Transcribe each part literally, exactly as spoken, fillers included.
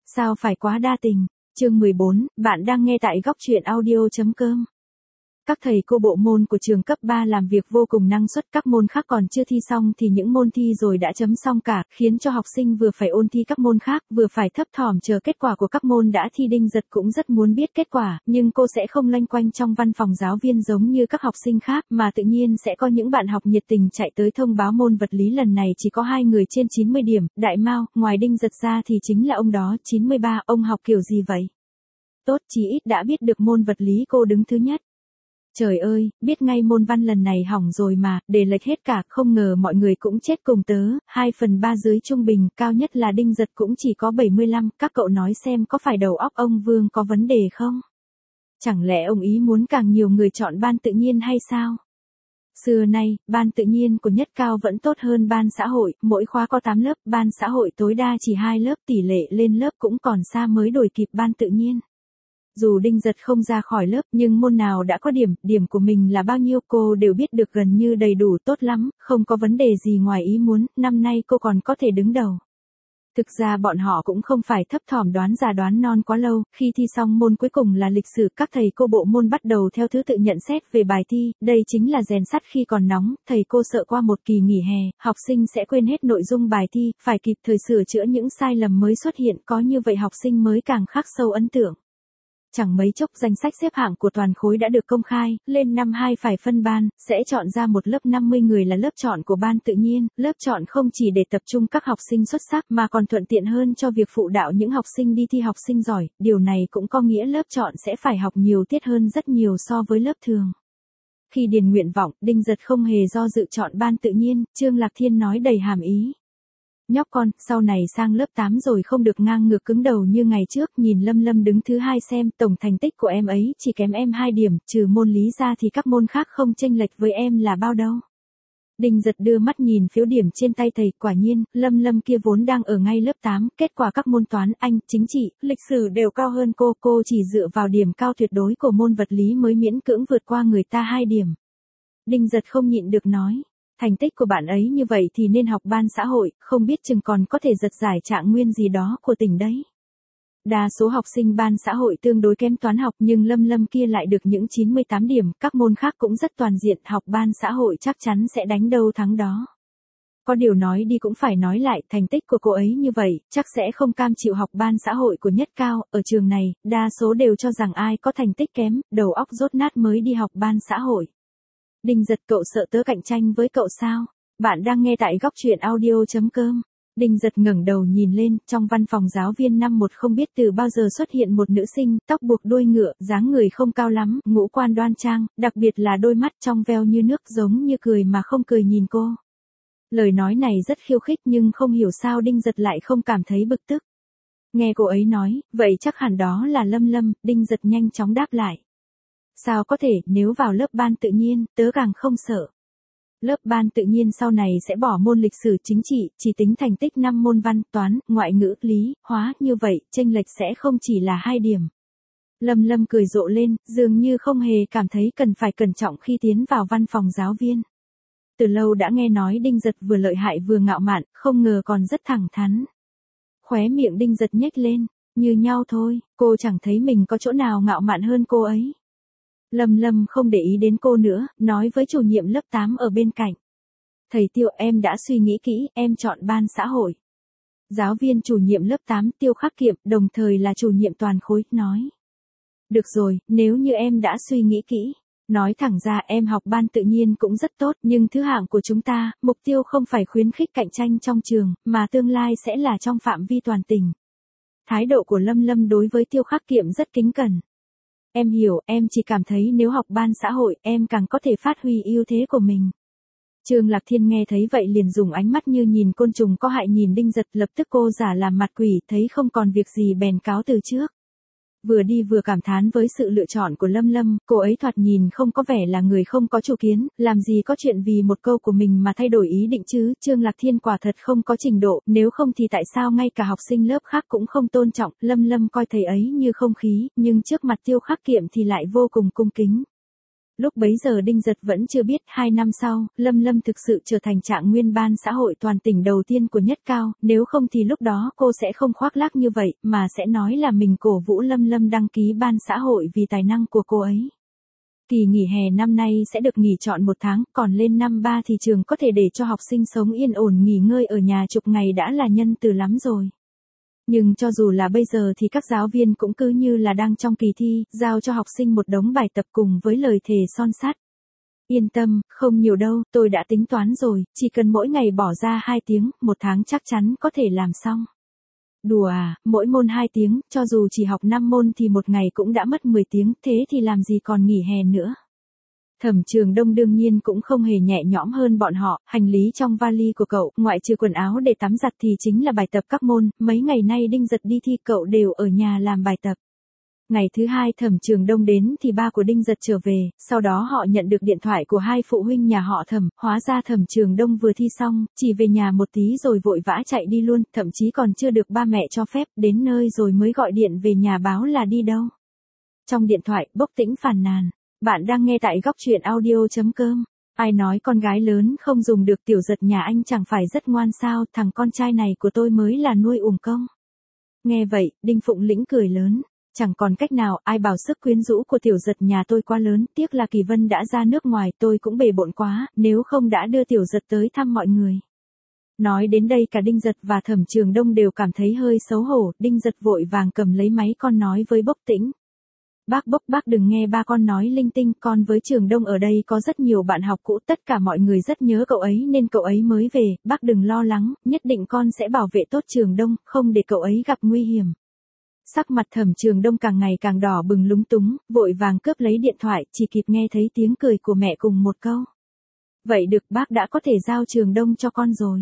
Sao phải quá đa tình. Chương mười bốn, bạn đang nghe tại góc truyện audio.com. Các thầy cô bộ môn của trường cấp ba làm việc vô cùng năng suất, các môn khác còn chưa thi xong thì những môn thi rồi đã chấm xong cả, khiến cho học sinh vừa phải ôn thi các môn khác, vừa phải thấp thỏm chờ kết quả của các môn đã thi. Đinh Giật cũng rất muốn biết kết quả, nhưng cô sẽ không loanh quanh trong văn phòng giáo viên giống như các học sinh khác, mà tự nhiên sẽ có những bạn học nhiệt tình chạy tới thông báo môn vật lý lần này chỉ có hai người trên chín mươi điểm, Đại Mao, ngoài Đinh Giật ra thì chính là ông đó, chín mươi ba, ông học kiểu gì vậy? Tốt, chí ít đã biết được môn vật lý cô đứng thứ nhất. Trời ơi, biết ngay môn văn lần này hỏng rồi mà, để lệch hết cả, không ngờ mọi người cũng chết cùng tớ, hai phần ba dưới trung bình, cao nhất là Đinh Giật cũng chỉ có bảy mươi lăm, các cậu nói xem có phải đầu óc ông Vương có vấn đề không? Chẳng lẽ ông ý muốn càng nhiều người chọn ban tự nhiên hay sao? Xưa nay, ban tự nhiên của Nhất Cao vẫn tốt hơn ban xã hội, mỗi khóa có tám lớp, ban xã hội tối đa chỉ hai lớp, tỷ lệ lên lớp cũng còn xa mới đổi kịp ban tự nhiên. Dù Đinh Giật không ra khỏi lớp nhưng môn nào đã có điểm, điểm của mình là bao nhiêu cô đều biết được gần như đầy đủ, tốt lắm, không có vấn đề gì ngoài ý muốn, năm nay cô còn có thể đứng đầu. Thực ra bọn họ cũng không phải thấp thỏm đoán già đoán non quá lâu, khi thi xong môn cuối cùng là lịch sử, các thầy cô bộ môn bắt đầu theo thứ tự nhận xét về bài thi, đây chính là rèn sắt khi còn nóng, thầy cô sợ qua một kỳ nghỉ hè, học sinh sẽ quên hết nội dung bài thi, phải kịp thời sửa chữa những sai lầm mới xuất hiện, có như vậy học sinh mới càng khắc sâu ấn tượng. Chẳng mấy chốc danh sách xếp hạng của toàn khối đã được công khai, lên năm hai phải phân ban, sẽ chọn ra một lớp năm mươi người là lớp chọn của ban tự nhiên, lớp chọn không chỉ để tập trung các học sinh xuất sắc mà còn thuận tiện hơn cho việc phụ đạo những học sinh đi thi học sinh giỏi, điều này cũng có nghĩa lớp chọn sẽ phải học nhiều tiết hơn rất nhiều so với lớp thường. Khi điền nguyện vọng, Đinh Giật không hề do dự chọn ban tự nhiên, Trương Lạc Thiên nói đầy hàm ý. Nhóc con, sau này sang lớp tám rồi không được ngang ngược cứng đầu như ngày trước, nhìn Lâm Lâm đứng thứ hai xem, tổng thành tích của em ấy chỉ kém em hai điểm, trừ môn lý ra thì các môn khác không chênh lệch với em là bao đâu. Đinh Giật đưa mắt nhìn phiếu điểm trên tay thầy, quả nhiên, Lâm Lâm kia vốn đang ở ngay lớp tám, kết quả các môn toán, Anh, chính trị, lịch sử đều cao hơn cô, cô chỉ dựa vào điểm cao tuyệt đối của môn vật lý mới miễn cưỡng vượt qua người ta hai điểm. Đinh Giật không nhịn được nói. Thành tích của bạn ấy như vậy thì nên học ban xã hội, không biết chừng còn có thể giật giải trạng nguyên gì đó của tỉnh đấy. Đa số học sinh ban xã hội tương đối kém toán học nhưng Lâm Lâm kia lại được những chín mươi tám điểm, các môn khác cũng rất toàn diện, học ban xã hội chắc chắn sẽ đánh đâu thắng đó. Có điều nói đi cũng phải nói lại, thành tích của cô ấy như vậy, chắc sẽ không cam chịu học ban xã hội của Nhất Cao, ở trường này, đa số đều cho rằng ai có thành tích kém, đầu óc dốt nát mới đi học ban xã hội. Đinh Giật, cậu sợ tớ cạnh tranh với cậu sao? Bạn đang nghe tại góc truyện audio.com. Đinh Giật ngẩng đầu nhìn lên, trong văn phòng giáo viên năm một không biết từ bao giờ xuất hiện một nữ sinh, tóc buộc đuôi ngựa, dáng người không cao lắm, ngũ quan đoan trang, đặc biệt là đôi mắt trong veo như nước giống như cười mà không cười nhìn cô. Lời nói này rất khiêu khích nhưng không hiểu sao Đinh Giật lại không cảm thấy bực tức. Nghe cô ấy nói, vậy chắc hẳn đó là Lâm Lâm, Đinh Giật nhanh chóng đáp lại. Sao có thể, nếu vào lớp ban tự nhiên, tớ càng không sợ. Lớp ban tự nhiên sau này sẽ bỏ môn lịch sử chính trị, chỉ tính thành tích năm môn văn, toán, ngoại ngữ, lý, hóa, như vậy, chênh lệch sẽ không chỉ là hai điểm. Lâm Lâm cười rộ lên, dường như không hề cảm thấy cần phải cẩn trọng khi tiến vào văn phòng giáo viên. Từ lâu đã nghe nói Đinh Giật vừa lợi hại vừa ngạo mạn, không ngờ còn rất thẳng thắn. Khóe miệng Đinh Giật nhếch lên, như nhau thôi, cô chẳng thấy mình có chỗ nào ngạo mạn hơn cô ấy. Lâm Lâm không để ý đến cô nữa, nói với chủ nhiệm lớp tám ở bên cạnh. Thầy Tiêu, em đã suy nghĩ kỹ, em chọn ban xã hội. Giáo viên chủ nhiệm lớp tám Tiêu Khắc Kiệm, đồng thời là chủ nhiệm toàn khối, nói. Được rồi, nếu như em đã suy nghĩ kỹ. Nói thẳng ra em học ban tự nhiên cũng rất tốt, nhưng thứ hạng của chúng ta, mục tiêu không phải khuyến khích cạnh tranh trong trường, mà tương lai sẽ là trong phạm vi toàn tỉnh. Thái độ của Lâm Lâm đối với Tiêu Khắc Kiệm rất kính cẩn. Em hiểu, em chỉ cảm thấy nếu học ban xã hội, em càng có thể phát huy ưu thế của mình. Trương Lạc Thiên nghe thấy vậy liền dùng ánh mắt như nhìn côn trùng có hại nhìn Đinh Giật, lập tức cô giả làm mặt quỷ, thấy không còn việc gì bèn cáo từ trước. Vừa đi vừa cảm thán với sự lựa chọn của Lâm Lâm, cô ấy thoạt nhìn không có vẻ là người không có chủ kiến, làm gì có chuyện vì một câu của mình mà thay đổi ý định chứ. Trương Lạc Thiên quả thật không có trình độ, nếu không thì tại sao ngay cả học sinh lớp khác cũng không tôn trọng. Lâm Lâm coi thầy ấy như không khí, nhưng trước mặt Tiêu Khắc Kiệm thì lại vô cùng cung kính. Lúc bấy giờ Đinh Giật vẫn chưa biết, hai năm sau, Lâm Lâm thực sự trở thành trạng nguyên ban xã hội toàn tỉnh đầu tiên của Nhất Cao, nếu không thì lúc đó cô sẽ không khoác lác như vậy, mà sẽ nói là mình cổ vũ Lâm Lâm đăng ký ban xã hội vì tài năng của cô ấy. Kỳ nghỉ hè năm nay sẽ được nghỉ trọn một tháng, còn lên năm ba thì trường có thể để cho học sinh sống yên ổn nghỉ ngơi ở nhà chục ngày đã là nhân từ lắm rồi. Nhưng cho dù là bây giờ thì các giáo viên cũng cứ như là đang trong kỳ thi, giao cho học sinh một đống bài tập cùng với lời thề son sắt. Yên tâm, không nhiều đâu, tôi đã tính toán rồi, chỉ cần mỗi ngày bỏ ra hai tiếng, một tháng chắc chắn có thể làm xong. Đùa à, mỗi môn hai tiếng, cho dù chỉ học năm môn thì một ngày cũng đã mất mười tiếng, thế thì làm gì còn nghỉ hè nữa. Thẩm Trường Đông đương nhiên cũng không hề nhẹ nhõm hơn bọn họ, hành lý trong vali của cậu, ngoại trừ quần áo để tắm giặt thì chính là bài tập các môn, mấy ngày nay Đinh Giật đi thi cậu đều ở nhà làm bài tập. Ngày thứ hai Thẩm Trường Đông đến thì ba của Đinh Giật trở về, sau đó họ nhận được điện thoại của hai phụ huynh nhà họ Thẩm, hóa ra Thẩm Trường Đông vừa thi xong, chỉ về nhà một tí rồi vội vã chạy đi luôn, thậm chí còn chưa được ba mẹ cho phép, đến nơi rồi mới gọi điện về nhà báo là đi đâu. Trong điện thoại, Bốc Tĩnh phàn nàn. Bạn đang nghe tại góc truyện audio chấm com. Ai nói con gái lớn không dùng được, Tiểu Giật nhà anh chẳng phải rất ngoan sao, thằng con trai này của tôi mới là nuôi uổng công. Nghe vậy, Đinh Phụng Lĩnh cười lớn. Chẳng còn cách nào, ai bảo sức quyến rũ của Tiểu Giật nhà tôi quá lớn, tiếc là Kỳ Vân đã ra nước ngoài, tôi cũng bề bộn quá, nếu không đã đưa Tiểu Giật tới thăm mọi người. Nói đến đây cả Đinh Giật và Thẩm Trường Đông đều cảm thấy hơi xấu hổ, Đinh Giật vội vàng cầm lấy máy con nói với Bốc Tĩnh. Bác Bốc, bác đừng nghe ba con nói linh tinh, con với Trường Đông ở đây có rất nhiều bạn học cũ, tất cả mọi người rất nhớ cậu ấy nên cậu ấy mới về, bác đừng lo lắng, nhất định con sẽ bảo vệ tốt Trường Đông, không để cậu ấy gặp nguy hiểm. Sắc mặt Thẩm Trường Đông càng ngày càng đỏ bừng lúng túng, vội vàng cướp lấy điện thoại, chỉ kịp nghe thấy tiếng cười của mẹ cùng một câu. Vậy được, bác đã có thể giao Trường Đông cho con rồi.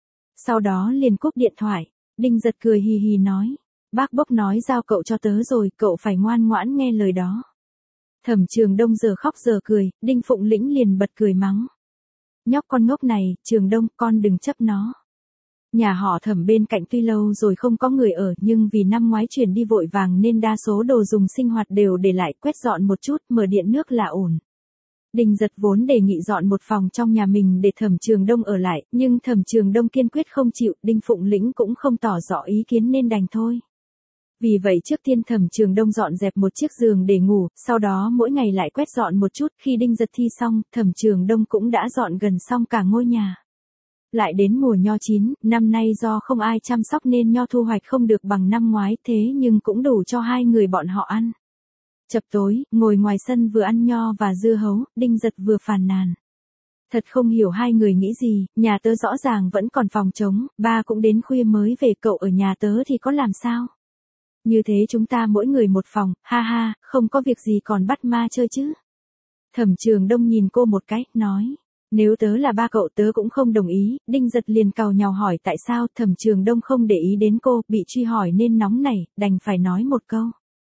Sau đó liền cúp điện thoại, Đinh Giật cười hì hì nói. Bác Bốc nói giao cậu cho tớ rồi, cậu phải ngoan ngoãn nghe lời đó. Thẩm Trường Đông giờ khóc giờ cười, Đinh Phụng Lĩnh liền bật cười mắng. Nhóc con ngốc này, Trường Đông, con đừng chấp nó. Nhà họ Thẩm bên cạnh tuy lâu rồi không có người ở, nhưng vì năm ngoái chuyển đi vội vàng nên đa số đồ dùng sinh hoạt đều để lại, quét dọn một chút, mở điện nước là ổn. Đinh Giật vốn đề nghị dọn một phòng trong nhà mình để Thẩm Trường Đông ở lại, nhưng Thẩm Trường Đông kiên quyết không chịu, Đinh Phụng Lĩnh cũng không tỏ rõ ý kiến nên đành thôi. Vì vậy trước tiên Thẩm Trường Đông dọn dẹp một chiếc giường để ngủ, sau đó mỗi ngày lại quét dọn một chút, khi Đinh Giật thi xong, Thẩm Trường Đông cũng đã dọn gần xong cả ngôi nhà. Lại đến mùa nho chín, năm nay do không ai chăm sóc nên nho thu hoạch không được bằng năm ngoái, thế nhưng cũng đủ cho hai người bọn họ ăn. Chập tối, ngồi ngoài sân vừa ăn nho và dưa hấu, Đinh Giật vừa phàn nàn. Thật không hiểu hai người nghĩ gì, nhà tớ rõ ràng vẫn còn phòng trống, ba cũng đến khuya mới về, cậu ở nhà tớ thì có làm sao? Như thế chúng ta mỗi người một phòng, ha ha, không có việc gì còn bắt ma chơi chứ. Thẩm Trường Đông nhìn cô một cái, nói. Nếu tớ là ba cậu tớ cũng không đồng ý, Đinh Giật liền càu nhàu hỏi tại sao, Thẩm Trường Đông không để ý đến cô, bị truy hỏi nên nóng nảy, đành phải nói một câu.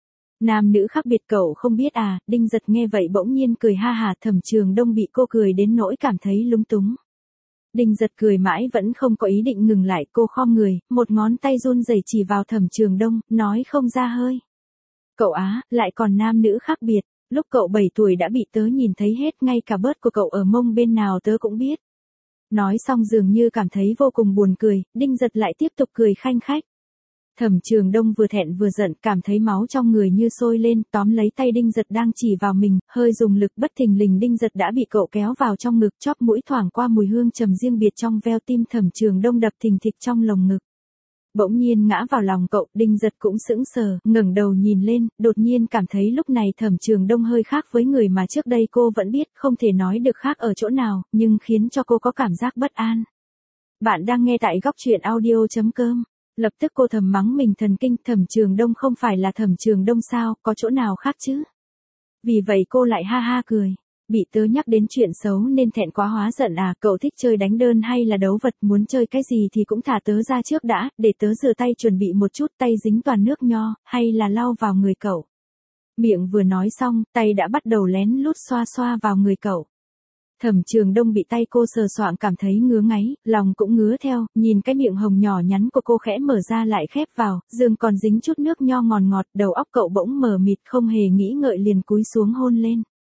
Nam nữ khác biệt cậu không biết à, Đinh Giật nghe vậy bỗng nhiên cười ha hà, Thẩm Trường Đông bị cô cười đến nỗi cảm thấy lúng túng. Đinh Giật cười mãi vẫn không có ý định ngừng lại, cô khom người, một ngón tay run rẩy chỉ vào Thẩm Trường Đông, nói không ra hơi. Cậu á, lại còn nam nữ khác biệt, lúc cậu bảy tuổi đã bị tớ nhìn thấy hết, ngay cả bớt của cậu ở mông bên nào tớ cũng biết. Nói xong dường như cảm thấy vô cùng buồn cười, Đinh Giật lại tiếp tục cười khanh khách. Thẩm Trường Đông vừa thẹn vừa giận, cảm thấy máu trong người như sôi lên, tóm lấy tay Đinh Giật đang chỉ vào mình, hơi dùng lực bất thình lình Đinh Giật đã bị cậu kéo vào trong ngực, chóp mũi thoảng qua mùi hương trầm riêng biệt trong veo, tim Thẩm Trường Đông đập thình thịch trong lồng ngực. Bỗng nhiên ngã vào lòng cậu, Đinh Giật cũng sững sờ, ngẩng đầu nhìn lên, đột nhiên cảm thấy lúc này Thẩm Trường Đông hơi khác với người mà trước đây cô vẫn biết, không thể nói được khác ở chỗ nào, nhưng khiến cho cô có cảm giác bất an. Bạn đang nghe tại góc truyện audio chấm com. Lập tức cô thầm mắng mình thần kinh, Thẩm Trường Đông không phải là Thẩm Trường Đông sao, có chỗ nào khác chứ? Vì vậy cô lại ha ha cười. Bị tớ nhắc đến chuyện xấu nên thẹn quá hóa giận à, cậu thích chơi đánh đơn hay là đấu vật, muốn chơi cái gì thì cũng thả tớ ra trước đã, để tớ rửa tay chuẩn bị một chút, tay dính toàn nước nho, hay là lau vào người cậu. Miệng vừa nói xong, tay đã bắt đầu lén lút xoa xoa vào người cậu. Thẩm Trường Đông bị tay cô sờ soạng cảm thấy ngứa ngáy, lòng cũng ngứa theo, nhìn cái miệng hồng nhỏ nhắn của cô khẽ mở ra lại khép vào, giường còn dính chút nước nho ngọt ngọt, đầu óc cậu bỗng mờ mịt, không hề nghĩ ngợi liền cúi xuống hôn lên.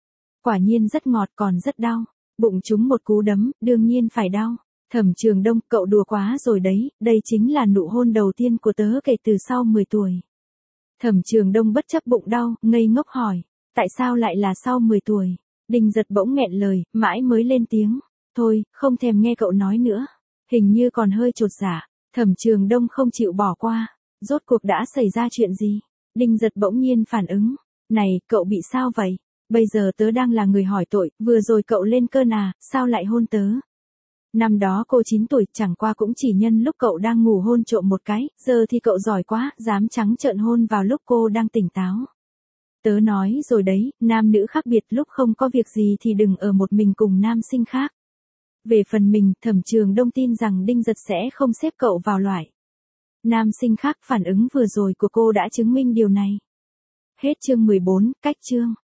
Quả nhiên rất ngọt còn rất đau. Bụng chúng một cú đấm, đương nhiên phải đau. Thẩm Trường Đông, cậu đùa quá rồi đấy, đây chính là nụ hôn đầu tiên của tớ kể từ sau mười tuổi. Thẩm Trường Đông bất chấp bụng đau, ngây ngốc hỏi, tại sao lại là sau mười tuổi? Đinh Giật bỗng nghẹn lời, mãi mới lên tiếng, thôi, không thèm nghe cậu nói nữa. Hình như còn hơi chột dạ. Thẩm Trường Đông không chịu bỏ qua. Rốt cuộc đã xảy ra chuyện gì? Đinh Giật bỗng nhiên phản ứng, này, cậu bị sao vậy? Bây giờ tớ đang là người hỏi tội, vừa rồi cậu lên cơn à, sao lại hôn tớ? Năm đó cô chín tuổi, chẳng qua cũng chỉ nhân lúc cậu đang ngủ hôn trộm một cái, giờ thì cậu giỏi quá, dám trắng trợn hôn vào lúc cô đang tỉnh táo. Tớ nói rồi đấy, nam nữ khác biệt, lúc không có việc gì thì đừng ở một mình cùng nam sinh khác. Về phần mình, Thẩm Trường Đông tin rằng Đinh Giật sẽ không xếp cậu vào loại nam sinh khác, phản ứng vừa rồi của cô đã chứng minh điều này. Hết chương mười bốn, cách chương.